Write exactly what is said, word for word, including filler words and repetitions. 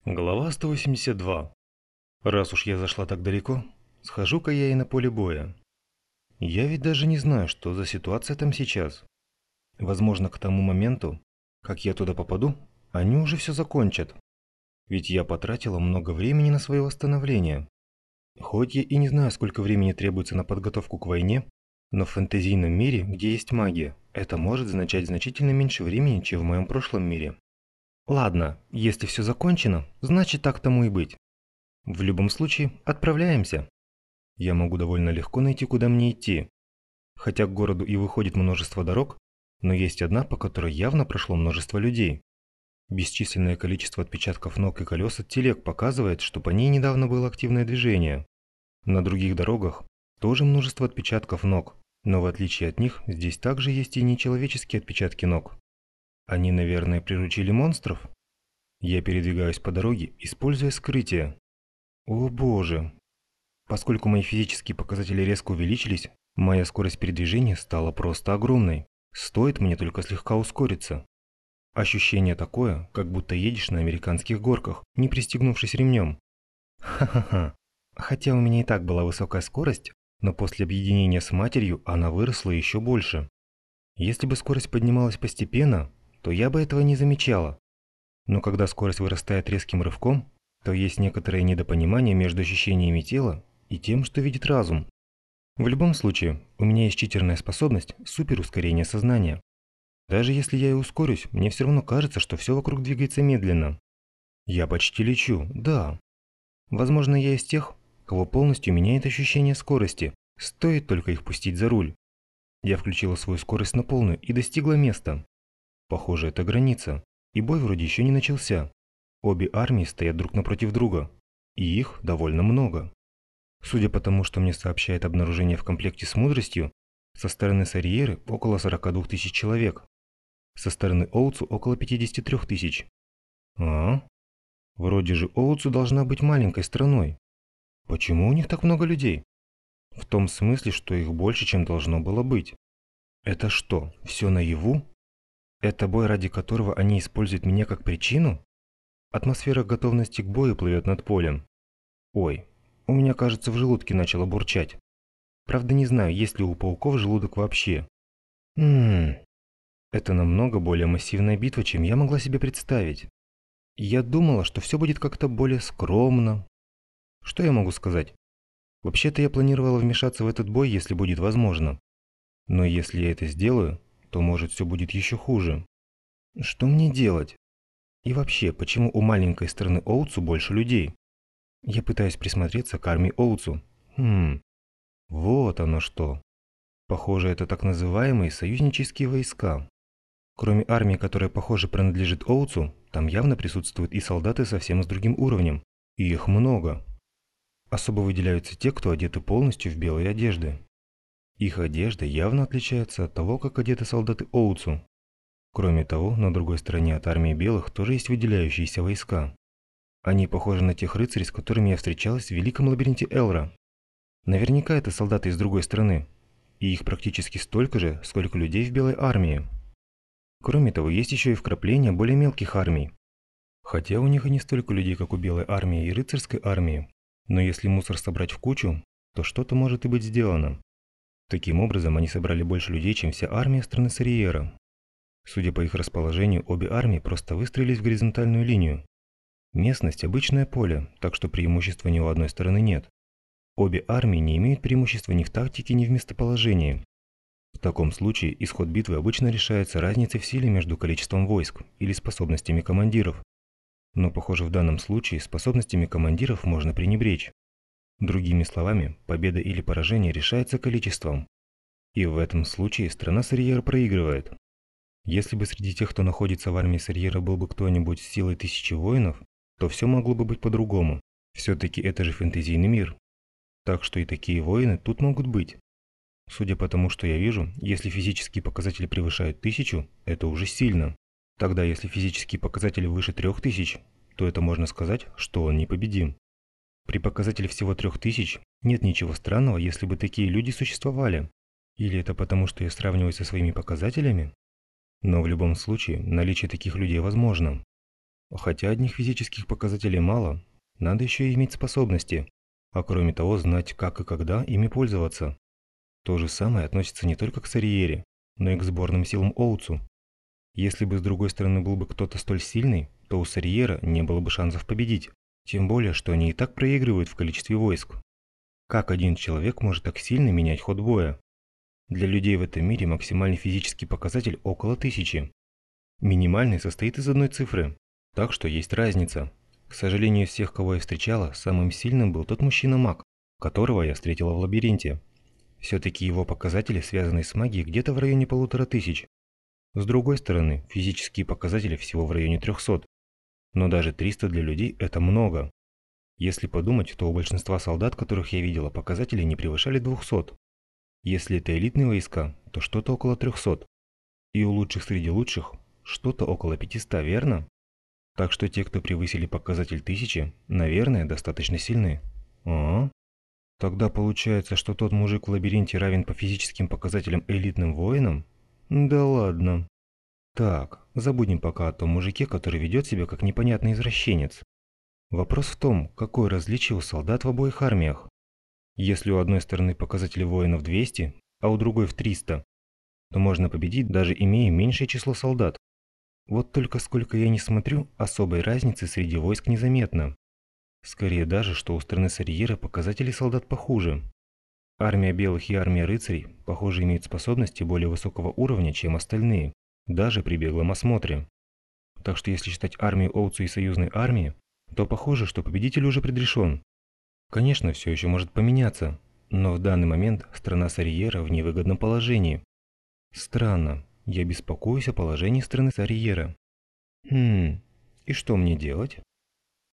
Глава сто восемьдесят два. Раз уж я зашла так далеко, схожу-ка я и на поле боя. Я ведь даже не знаю, что за ситуация там сейчас. Возможно, к тому моменту, как я туда попаду, они уже все закончат. Ведь я потратила много времени на свое восстановление. Хоть я и не знаю, сколько времени требуется на подготовку к войне, но в фэнтезийном мире, где есть магия, это может означать значительно меньше времени, чем в моем прошлом мире. Ладно, если все закончено, значит так тому и быть. В любом случае, отправляемся. Я могу довольно легко найти, куда мне идти. Хотя к городу и выходит множество дорог, но есть одна, по которой явно прошло множество людей. Бесчисленное количество отпечатков ног и колес от телег показывает, что по ней недавно было активное движение. На других дорогах тоже множество отпечатков ног, но в отличие от них, здесь также есть и нечеловеческие отпечатки ног. Они, наверное, приручили монстров? Я передвигаюсь по дороге, используя скрытие. О боже! Поскольку мои физические показатели резко увеличились, моя скорость передвижения стала просто огромной. Стоит мне только слегка ускориться. Ощущение такое, как будто едешь на американских горках, не пристегнувшись ремнем. Ха-ха-ха. Хотя у меня и так была высокая скорость, но после объединения с матерью она выросла еще больше. Если бы скорость поднималась постепенно, то я бы этого не замечала. Но когда скорость вырастает резким рывком, то есть некоторое недопонимание между ощущениями тела и тем, что видит разум. В любом случае, у меня есть читерная способность суперускорения сознания. Даже если я и ускорюсь, мне все равно кажется, что все вокруг двигается медленно. Я почти лечу, да. Возможно, я из тех, кого полностью меняет ощущение скорости, стоит только их пустить за руль. Я включила свою скорость на полную и достигла места. Похоже, это граница, и бой вроде еще не начался. Обе армии стоят друг напротив друга, и их довольно много. Судя по тому, что мне сообщает обнаружение в комплекте с мудростью, со стороны Сарьеры около сорока двух тысяч человек, со стороны Оуцу около пятидесяти трёх тысяч. А? Вроде же Оуцу должна быть маленькой страной. Почему у них так много людей? В том смысле, что их больше, чем должно было быть. Это что, все наяву? Это бой, ради которого они используют меня как причину? Атмосфера готовности к бою плывет над полем. Ой, у меня, кажется, в желудке начало бурчать. Правда, не знаю, есть ли у пауков желудок вообще. Ммм, это намного более массивная битва, чем я могла себе представить. Я думала, что все будет как-то более скромно. Что я могу сказать? Вообще-то я планировала вмешаться в этот бой, если будет возможно. Но если я это сделаю, то может все будет еще хуже. Что мне делать? И вообще, почему у маленькой страны Оуцу больше людей? Я пытаюсь присмотреться к армии Оуцу. Хм, вот оно что. Похоже, это так называемые союзнические войска. Кроме армии, которая, похоже, принадлежит Оуцу, там явно присутствуют и солдаты совсем с другим уровнем. И их много. Особо выделяются те, кто одеты полностью в белые одежды. Их одежда явно отличается от того, как одеты солдаты Оуцу. Кроме того, на другой стороне от армии белых тоже есть выделяющиеся войска. Они похожи на тех рыцарей, с которыми я встречалась в Великом лабиринте Элра. Наверняка это солдаты из другой страны. И их практически столько же, сколько людей в белой армии. Кроме того, есть еще и вкрапления более мелких армий. Хотя у них и не столько людей, как у белой армии и рыцарской армии. Но если мусор собрать в кучу, то что-то может и быть сделано. Таким образом, они собрали больше людей, чем вся армия страны Сарьера. Судя по их расположению, обе армии просто выстроились в горизонтальную линию. Местность – обычное поле, так что преимущества ни у одной стороны нет. Обе армии не имеют преимущества ни в тактике, ни в местоположении. В таком случае исход битвы обычно решается разницей в силе между количеством войск или способностями командиров. Но, похоже, в данном случае способностями командиров можно пренебречь. Другими словами, победа или поражение решается количеством. И в этом случае страна Сарьера проигрывает. Если бы среди тех, кто находится в армии Сарьера, был бы кто-нибудь с силой тысячи воинов, то все могло бы быть по-другому. Все-таки это же фэнтезийный мир. Так что и такие воины тут могут быть. Судя по тому, что я вижу, если физические показатели превышают тысячу, это уже сильно. Тогда, если физические показатели выше трех тысяч, то это можно сказать, что он непобедим. При показателе всего трех тысяч нет ничего странного, если бы такие люди существовали. Или это потому, что я сравниваю со своими показателями? Но в любом случае, наличие таких людей возможно. Хотя одних физических показателей мало, надо еще и иметь способности, а кроме того знать, как и когда ими пользоваться. То же самое относится не только к Сарьере, но и к сборным силам Оутсу. Если бы с другой стороны был бы кто-то столь сильный, то у Сарьера не было бы шансов победить, тем более, что они и так проигрывают в количестве войск. Как один человек может так сильно менять ход боя? Для людей в этом мире максимальный физический показатель около тысячи. Минимальный состоит из одной цифры, так что есть разница. К сожалению, из всех, кого я встречала, самым сильным был тот мужчина-маг, которого я встретила в лабиринте. Все-таки его показатели, связанные с магией, где-то в районе полутора тысяч. С другой стороны, физические показатели всего в районе трехсот. Но даже триста для людей – это много. Если подумать, то у большинства солдат, которых я видела, показатели не превышали двухсот. Если это элитные войска, то что-то около трехсот. И у лучших среди лучших что-то около пятисот, верно? Так что те, кто превысили показатель тысячи, наверное, достаточно сильны. А? Тогда получается, что тот мужик в лабиринте равен по физическим показателям элитным воинам? Да ладно. Так, забудем пока о том мужике, который ведет себя как непонятный извращенец. Вопрос в том, какое различие у солдат в обоих армиях. Если у одной стороны показатели воинов двести, а у другой в триста, то можно победить, даже имея меньшее число солдат. Вот только сколько я не смотрю, особой разницы среди войск незаметно. Скорее даже, что у страны Сарьера показатели солдат похуже. Армия белых и армия рыцарей, похоже, имеют способности более высокого уровня, чем остальные, даже при беглом осмотре. Так что если считать армию Оутсу и союзной армии, то похоже, что победитель уже предрешен. Конечно, все еще может поменяться, но в данный момент страна Сарьера в невыгодном положении. Странно, я беспокоюсь о положении страны Сарьера. Хм, и что мне делать?